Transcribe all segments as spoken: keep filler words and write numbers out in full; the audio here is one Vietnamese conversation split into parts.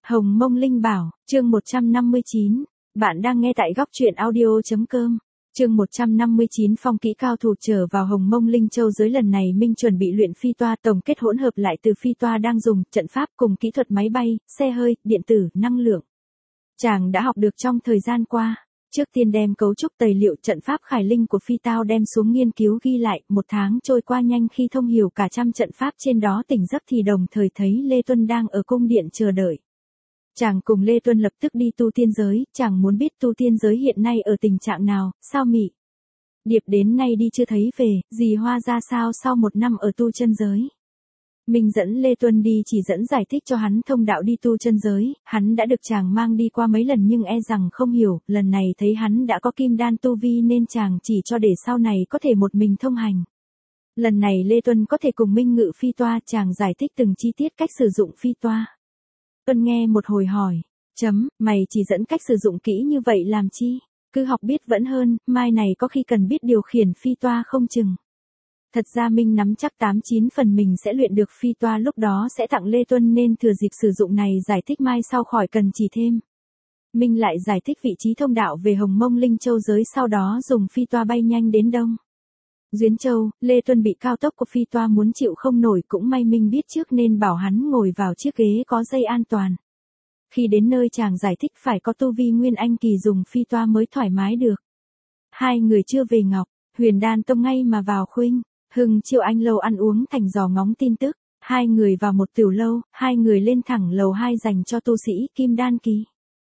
Hồng Mông Linh Bảo, chương một trăm năm mươi chín. Bạn đang nghe tại góc truyện audio.com. Chương một trăm năm mươi chín phong kỹ cao thủ trở vào Hồng Mông Linh Châu giới lần này Minh chuẩn bị luyện phi toa tổng kết hỗn hợp lại từ phi toa đang dùng, trận pháp cùng kỹ thuật máy bay, xe hơi, điện tử, năng lượng. Chàng đã học được trong thời gian qua. Trước tiên đem cấu trúc tài liệu trận pháp khải linh của phi tao đem xuống nghiên cứu ghi lại, một tháng trôi qua nhanh khi thông hiểu cả trăm trận pháp trên đó tỉnh giấc thì đồng thời thấy Lê Tuân đang ở cung điện chờ đợi. Chàng cùng Lê Tuân lập tức đi tu tiên giới, chàng muốn biết tu tiên giới hiện nay ở tình trạng nào, sao Mị Điệp đến nay đi chưa thấy về, dì Hoa ra sao sau một năm ở tu chân giới. Mình dẫn Lê Tuân đi chỉ dẫn giải thích cho hắn thông đạo đi tu chân giới, hắn đã được chàng mang đi qua mấy lần nhưng e rằng không hiểu, lần này thấy hắn đã có kim đan tu vi nên chàng chỉ cho để sau này có thể một mình thông hành. Lần này Lê Tuân có thể cùng Minh ngự phi toa, chàng giải thích từng chi tiết cách sử dụng phi toa. Tuân nghe một hồi hỏi, chấm, mày chỉ dẫn cách sử dụng kỹ như vậy làm chi, cứ học biết vẫn hơn, mai này có khi cần biết điều khiển phi toa không chừng. Thật ra Minh nắm chắc tám chín phần mình sẽ luyện được phi toa lúc đó sẽ tặng Lê Tuân nên thừa dịp sử dụng này giải thích mai sau khỏi cần chỉ thêm. Minh lại giải thích vị trí thông đạo về Hồng Mông Linh Châu giới sau đó dùng phi toa bay nhanh đến đông Duyến Châu, Lê Tuân bị cao tốc của phi toa muốn chịu không nổi cũng may Minh biết trước nên bảo hắn ngồi vào chiếc ghế có dây an toàn. Khi đến nơi chàng giải thích phải có tu vi Nguyên Anh kỳ dùng phi toa mới thoải mái được. Hai người chưa về Ngọc, Huyền Đan Tông ngay mà vào khuynh, Hưng Chiêu Anh lâu ăn uống thành dò ngóng tin tức, hai người vào một tiểu lâu, hai người lên thẳng lầu hai dành cho tu sĩ Kim Đan kỳ.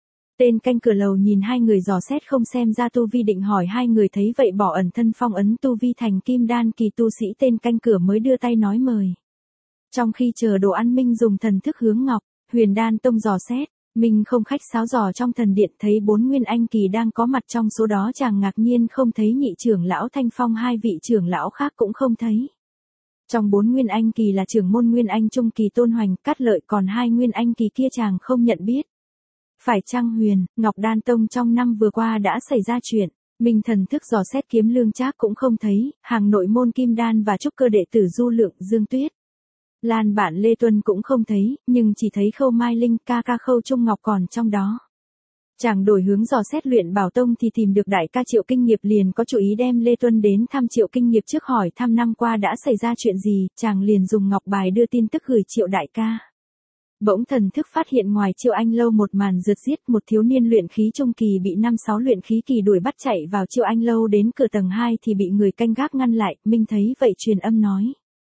Tên canh cửa lầu nhìn hai người dò xét không xem ra tu vi định hỏi hai người thấy vậy bỏ ẩn thân phong ấn tu vi thành Kim Đan kỳ tu sĩ tên canh cửa mới đưa tay nói mời. Trong khi chờ đồ ăn Minh dùng thần thức hướng Ngọc, Huyền Đan Tông dò xét, Minh không khách sáo dò trong thần điện thấy bốn Nguyên Anh kỳ đang có mặt trong số đó chàng ngạc nhiên không thấy nhị trưởng lão Thanh Phong hai vị trưởng lão khác cũng không thấy. Trong bốn Nguyên Anh kỳ là trưởng môn Nguyên Anh Trung kỳ Tôn Hoành, Cát Lợi còn hai Nguyên Anh kỳ kia chàng không nhận biết. Phải chăng Huyền, Ngọc Đan Tông trong năm vừa qua đã xảy ra chuyện, Minh thần thức dò xét Kiếm Lương Trác cũng không thấy, hàng nội môn Kim Đan và trúc cơ đệ tử Du Lượng, Dương Tuyết, Lan bạn Lê Tuân cũng không thấy, nhưng chỉ thấy Khâu Mai Linh ca ca Khâu Trung Ngọc còn trong đó. Chàng đổi hướng dò xét Luyện Bảo Tông thì tìm được đại ca Triệu Kinh Nghiệp liền có chủ ý đem Lê Tuân đến thăm Triệu Kinh Nghiệp trước hỏi thăm năm qua đã xảy ra chuyện gì, chàng liền dùng ngọc bài đưa tin tức gửi Triệu đại ca. Bỗng thần thức phát hiện ngoài Triệu Anh lâu một màn rượt giết, một thiếu niên luyện khí trung kỳ bị năm sáu luyện khí kỳ đuổi bắt chạy vào Triệu Anh lâu đến cửa tầng hai thì bị người canh gác ngăn lại, Minh thấy vậy truyền âm nói.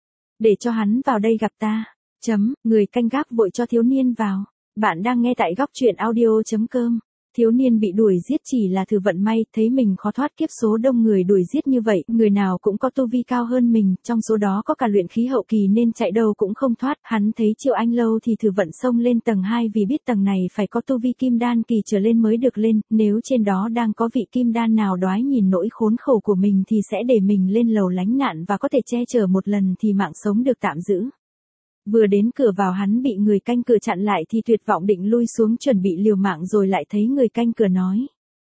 Để cho hắn vào đây gặp ta. Chấm, người canh gác vội cho thiếu niên vào. Bạn đang nghe tại góc truyện audio.com. Thiếu niên bị đuổi giết chỉ là thử vận may, thấy mình khó thoát kiếp số đông người đuổi giết như vậy, người nào cũng có tu vi cao hơn mình, trong số đó có cả luyện khí hậu kỳ nên chạy đâu cũng không thoát, hắn thấy Triệu Anh lâu thì thử vận xông lên tầng hai vì biết tầng này phải có tu vi kim đan kỳ trở lên mới được lên, nếu trên đó đang có vị kim đan nào đoái nhìn nỗi khốn khổ của mình thì sẽ để mình lên lầu lánh nạn và có thể che chở một lần thì mạng sống được tạm giữ. Vừa đến cửa vào hắn bị người canh cửa chặn lại thì tuyệt vọng định lui xuống chuẩn bị liều mạng rồi lại thấy người canh cửa nói.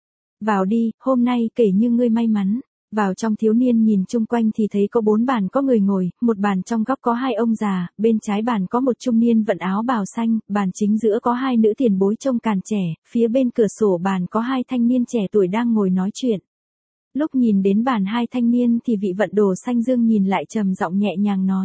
Vào đi, hôm nay kể như ngươi may mắn. Vào trong thiếu niên nhìn chung quanh thì thấy có bốn bàn có người ngồi, một bàn trong góc có hai ông già, bên trái bàn có một trung niên vận áo bào xanh, bàn chính giữa có hai nữ tiền bối trông càn trẻ, phía bên cửa sổ bàn có hai thanh niên trẻ tuổi đang ngồi nói chuyện. Lúc nhìn đến bàn hai thanh niên thì vị vận đồ xanh dương nhìn lại trầm giọng nhẹ nhàng nói.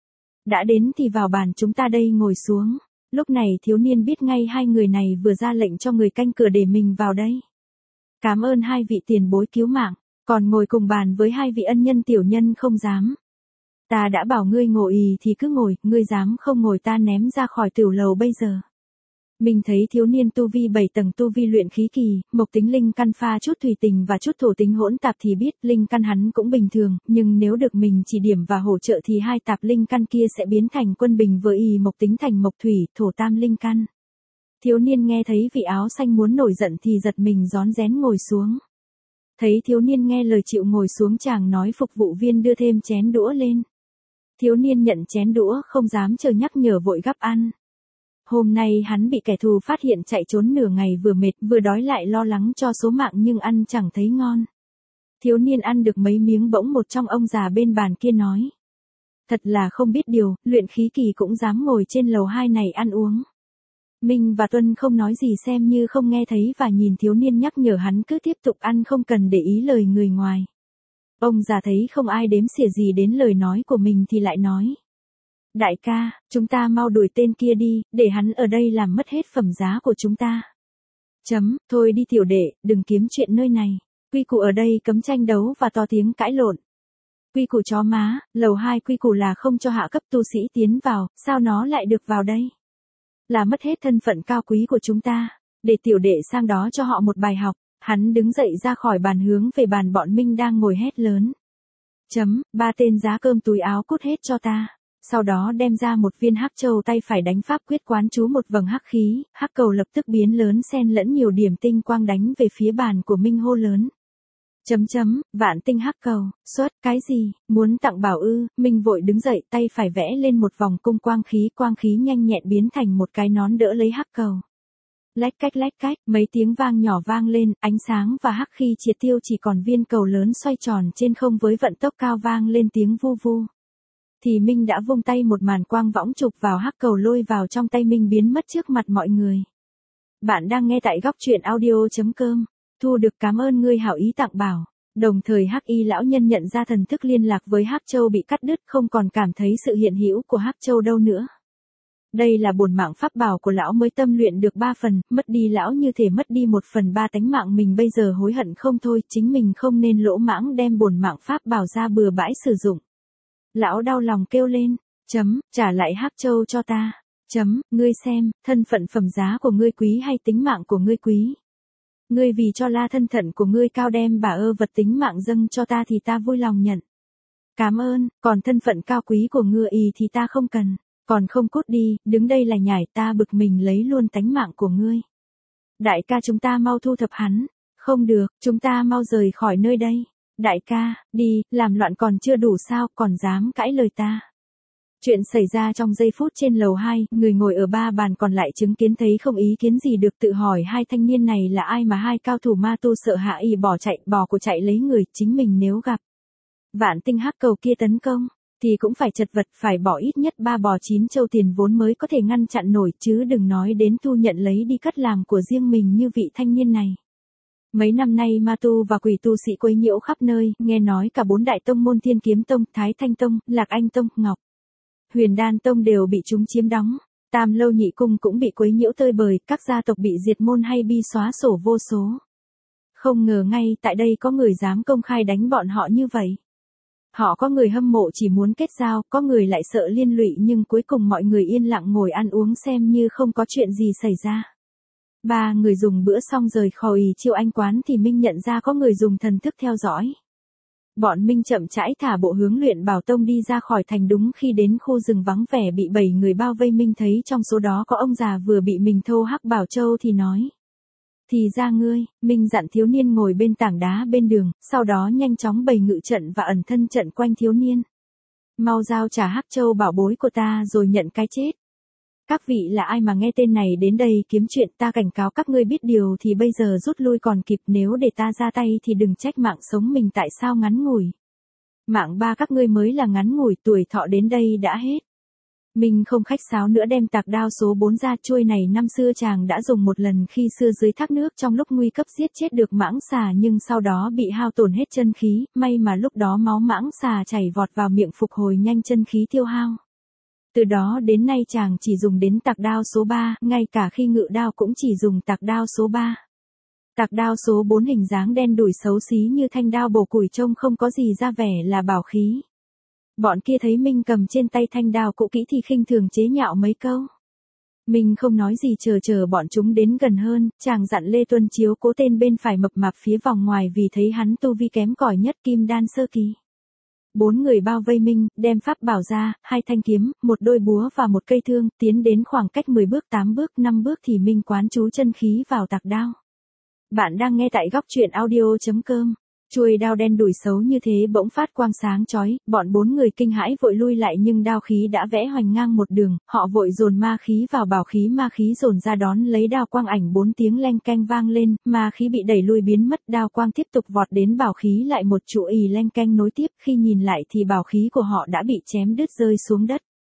Đã đến thì vào bàn chúng ta đây ngồi xuống. Lúc này thiếu niên biết ngay hai người này vừa ra lệnh cho người canh cửa để mình vào đây. Cảm ơn hai vị tiền bối cứu mạng, còn ngồi cùng bàn với hai vị ân nhân tiểu nhân không dám. Ta đã bảo ngươi ngồi ì thì cứ ngồi, ngươi dám không ngồi ta ném ra khỏi tiểu lầu bây giờ. Mình thấy thiếu niên tu vi bảy tầng tu vi luyện khí kỳ, mộc tính linh căn pha chút thủy tình và chút thổ tính hỗn tạp thì biết linh căn hắn cũng bình thường, nhưng nếu được mình chỉ điểm và hỗ trợ thì hai tạp linh căn kia sẽ biến thành quân bình với y mộc tính thành mộc thủy, thổ tam linh căn. Thiếu niên nghe thấy vị áo xanh muốn nổi giận thì giật mình rón rén ngồi xuống. Thấy thiếu niên nghe lời chịu ngồi xuống chàng nói phục vụ viên đưa thêm chén đũa lên. Thiếu niên nhận chén đũa không dám chờ nhắc nhở vội gắp ăn. Hôm nay hắn bị kẻ thù phát hiện chạy trốn nửa ngày vừa mệt vừa đói lại lo lắng cho số mạng nhưng ăn chẳng thấy ngon. Thiếu niên ăn được mấy miếng bỗng một trong ông già bên bàn kia nói. Thật là không biết điều, luyện khí kỳ cũng dám ngồi trên lầu hai này ăn uống. Minh và Tuân không nói gì xem như không nghe thấy và nhìn thiếu niên nhắc nhở hắn cứ tiếp tục ăn không cần để ý lời người ngoài. Ông già thấy không ai đếm xỉa gì đến lời nói của mình thì lại nói. Đại ca, chúng ta mau đuổi tên kia đi, để hắn ở đây làm mất hết phẩm giá của chúng ta. Chấm, thôi đi tiểu đệ, đừng kiếm chuyện nơi này. Quy củ ở đây cấm tranh đấu và to tiếng cãi lộn. Quy củ chó má, lầu hai quy củ là không cho hạ cấp tu sĩ tiến vào, sao nó lại được vào đây? Là mất hết thân phận cao quý của chúng ta, để tiểu đệ sang đó cho họ một bài học. Hắn đứng dậy ra khỏi bàn hướng về bàn bọn Minh đang ngồi hét lớn. Chấm, ba tên giá cơm túi áo cút hết cho ta. Sau đó đem ra một viên hắc châu tay phải đánh pháp quyết quán chú một vầng hắc khí, hắc cầu lập tức biến lớn xen lẫn nhiều điểm tinh quang đánh về phía bàn của Minh hô lớn. Chấm chấm, vạn tinh hắc cầu, xuất, cái gì, muốn tặng bảo ư, Minh vội đứng dậy tay phải vẽ lên một vòng cung quang khí, quang khí nhanh nhẹn biến thành một cái nón đỡ lấy hắc cầu. Lách cách lách cách, mấy tiếng vang nhỏ vang lên, ánh sáng và hắc khí triệt tiêu chỉ còn viên cầu lớn xoay tròn trên không với vận tốc cao vang lên tiếng vu vu. Thì Minh đã vung tay một màn quang võng chụp vào hắc cầu lôi vào trong tay Minh biến mất trước mặt mọi người. Bạn đang nghe tại góc truyện audio chấm com. Thu được cảm ơn ngươi hảo ý tặng bảo. Đồng thời Hắc Y lão nhân nhận ra thần thức liên lạc với Hắc Châu bị cắt đứt, không còn cảm thấy sự hiện hữu của Hắc Châu đâu nữa. Đây là bổn mạng pháp bảo của lão mới tâm luyện được ba phần, mất đi lão như thể mất đi một phần ba tánh mạng mình, bây giờ hối hận không thôi, chính mình không nên lỗ mãng đem bổn mạng pháp bảo ra bừa bãi sử dụng. Lão đau lòng kêu lên, chấm, trả lại Hắc Châu cho ta, chấm, ngươi xem, thân phận phẩm giá của ngươi quý hay tính mạng của ngươi quý. Ngươi vì cho la thân thận của ngươi cao đem bà ơ vật tính mạng dâng cho ta thì ta vui lòng nhận. Cảm ơn, còn thân phận cao quý của ngươi ý thì ta không cần, còn không cút đi, đứng đây là nhảy, ta bực mình lấy luôn tánh mạng của ngươi. Đại ca chúng ta mau thu thập hắn, không được, chúng ta mau rời khỏi nơi đây. Đại ca, đi, làm loạn còn chưa đủ sao, còn dám cãi lời ta. Chuyện xảy ra trong giây phút trên lầu hai, người ngồi ở ba bàn còn lại chứng kiến thấy không ý kiến gì được, tự hỏi hai thanh niên này là ai mà hai cao thủ ma tu sợ hạ y bỏ chạy, bỏ của chạy lấy người, chính mình nếu gặp vạn tinh hắc cầu kia tấn công, thì cũng phải chật vật, phải bỏ ít nhất ba bò chín châu tiền vốn mới có thể ngăn chặn nổi, chứ đừng nói đến thu nhận lấy đi cất làm của riêng mình như vị thanh niên này. Mấy năm nay ma tu và quỷ tu sĩ quấy nhiễu khắp nơi, nghe nói cả bốn đại tông môn Thiên Kiếm Tông, Thái Thanh Tông, Lạc Anh Tông, Ngọc Huyền Đan Tông đều bị chúng chiếm đóng, Tam Lâu Nhị Cung cũng bị quấy nhiễu tơi bời, các gia tộc bị diệt môn hay bi xóa sổ vô số. Không ngờ ngay tại đây có người dám công khai đánh bọn họ như vậy. Họ có người hâm mộ chỉ muốn kết giao, có người lại sợ liên lụy, nhưng cuối cùng mọi người yên lặng ngồi ăn uống xem như không có chuyện gì xảy ra. Ba người dùng bữa xong rời khỏi Chiêu Anh quán thì Minh nhận ra có người dùng thần thức theo dõi. Bọn Minh chậm rãi thả bộ hướng Luyện Bảo Tông đi ra khỏi thành, đúng khi đến khu rừng vắng vẻ bị bảy người bao vây. Minh thấy trong số đó có ông già vừa bị mình thô hắc bảo châu thì nói. Thì ra ngươi, Minh dặn thiếu niên ngồi bên tảng đá bên đường, sau đó nhanh chóng bày ngự trận và ẩn thân trận quanh thiếu niên. Mau giao trả hắc châu bảo bối của ta rồi nhận cái chết. Các vị là ai mà nghe tên này đến đây kiếm chuyện, ta cảnh cáo các ngươi biết điều thì bây giờ rút lui còn kịp, nếu để ta ra tay thì đừng trách mạng sống mình tại sao ngắn ngủi. Mạng ba các ngươi mới là ngắn ngủi, tuổi thọ đến đây đã hết. Mình không khách sáo nữa đem tạc đao số bốn ra, chuôi này năm xưa chàng đã dùng một lần khi xưa dưới thác nước trong lúc nguy cấp giết chết được mãng xà, nhưng sau đó bị hao tổn hết chân khí, may mà lúc đó máu mãng xà chảy vọt vào miệng phục hồi nhanh chân khí tiêu hao. Từ đó đến nay chàng chỉ dùng đến tạc đao số ba, ngay cả khi ngự đao cũng chỉ dùng tạc đao số ba. Tạc đao số bốn hình dáng đen đủi xấu xí như thanh đao bổ củi, trông không có gì ra vẻ là bảo khí. Bọn kia thấy Minh cầm trên tay thanh đao cũ kỹ thì khinh thường chế nhạo mấy câu. Minh không nói gì, chờ chờ bọn chúng đến gần hơn, chàng dặn Lê Tuân chiếu cố tên bên phải mập mạp phía vòng ngoài vì thấy hắn tu vi kém cỏi nhất kim đan sơ kỳ. Bốn người bao vây Minh, đem pháp bảo ra, hai thanh kiếm, một đôi búa và một cây thương, tiến đến khoảng cách mười bước, tám bước, năm bước thì Minh quán chú chân khí vào tạc đao. Bạn đang nghe tại góc truyện audio chấm com. Chuôi đao đen đủi xấu như thế bỗng phát quang sáng chói, bọn bốn người kinh hãi vội lui lại, nhưng đao khí đã vẽ hoành ngang một đường, họ vội dồn ma khí vào bảo khí, ma khí dồn ra đón lấy đao quang, ảnh bốn tiếng leng keng vang lên, ma khí bị đẩy lui biến mất, đao quang tiếp tục vọt đến bảo khí, lại một trụ ì leng keng nối tiếp, khi nhìn lại thì bảo khí của họ đã bị chém đứt rơi xuống đất.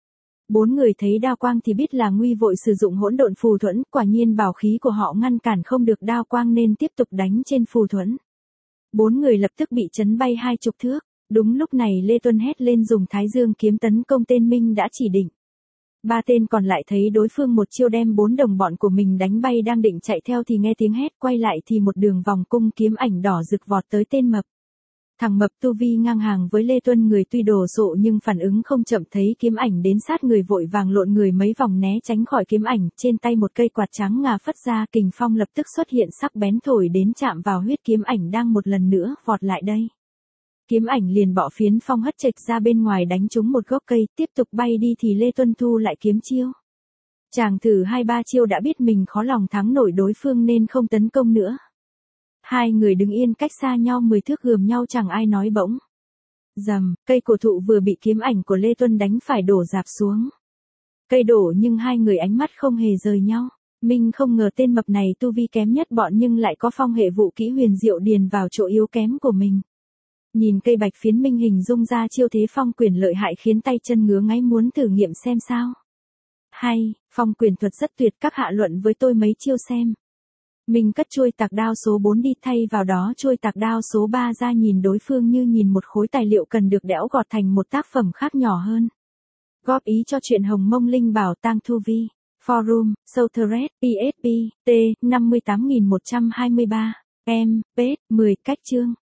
Bốn người thấy đao quang thì biết là nguy, vội sử dụng hỗn độn phù thuẫn, quả nhiên bảo khí của họ ngăn cản không được đao quang nên tiếp tục đánh trên phù thuẫn. Bốn người lập tức bị chấn bay hai chục thước. Đúng lúc này Lê Tuân hét lên dùng Thái Dương kiếm tấn công tên Minh đã chỉ định. Ba tên còn lại thấy đối phương một chiêu đem bốn đồng bọn của mình đánh bay, đang định chạy theo thì nghe tiếng hét, quay lại thì một đường vòng cung kiếm ảnh đỏ rực vọt tới tên Mập. Thằng Mập tu vi ngang hàng với Lê Tuân, người tuy đồ sộ nhưng phản ứng không chậm, thấy kiếm ảnh đến sát người vội vàng lộn người mấy vòng né tránh khỏi kiếm ảnh, trên tay một cây quạt trắng ngà phất ra, kình phong lập tức xuất hiện sắc bén thổi đến chạm vào huyết kiếm ảnh đang một lần nữa vọt lại đây. Kiếm ảnh liền bọ phiến phong hất chệch ra bên ngoài đánh trúng một gốc cây, tiếp tục bay đi thì Lê Tuân thu lại kiếm chiêu. Chàng thử hai ba chiêu đã biết mình khó lòng thắng nổi đối phương nên không tấn công nữa. Hai người đứng yên cách xa nhau mười thước gườm nhau chẳng ai nói, bỗng rầm, cây cổ thụ vừa bị kiếm ảnh của Lê Tuân đánh phải đổ rạp xuống. Cây đổ nhưng hai người ánh mắt không hề rời nhau. Minh không ngờ tên Mập này tu vi kém nhất bọn nhưng lại có phong hệ vũ kỹ huyền diệu điền vào chỗ yếu kém của mình. Nhìn cây bạch phiến, Minh hình dung ra chiêu thế phong quyền lợi hại khiến tay chân ngứa ngáy muốn thử nghiệm xem sao. Hay, phong quyền thuật rất tuyệt, các hạ luận với tôi mấy chiêu xem. Minh cất chuôi tạc đao số bốn đi, thay vào đó chuôi tạc đao số ba ra, nhìn đối phương như nhìn một khối tài liệu cần được đẽo gọt thành một tác phẩm khác nhỏ hơn. Góp ý cho chuyện Hồng Mông Linh Bảo Tang Thu Vi. Forum, Southred, pê ét pê, T, năm mươi tám nghìn một trăm hai mươi ba, M, page, mười, cách chương.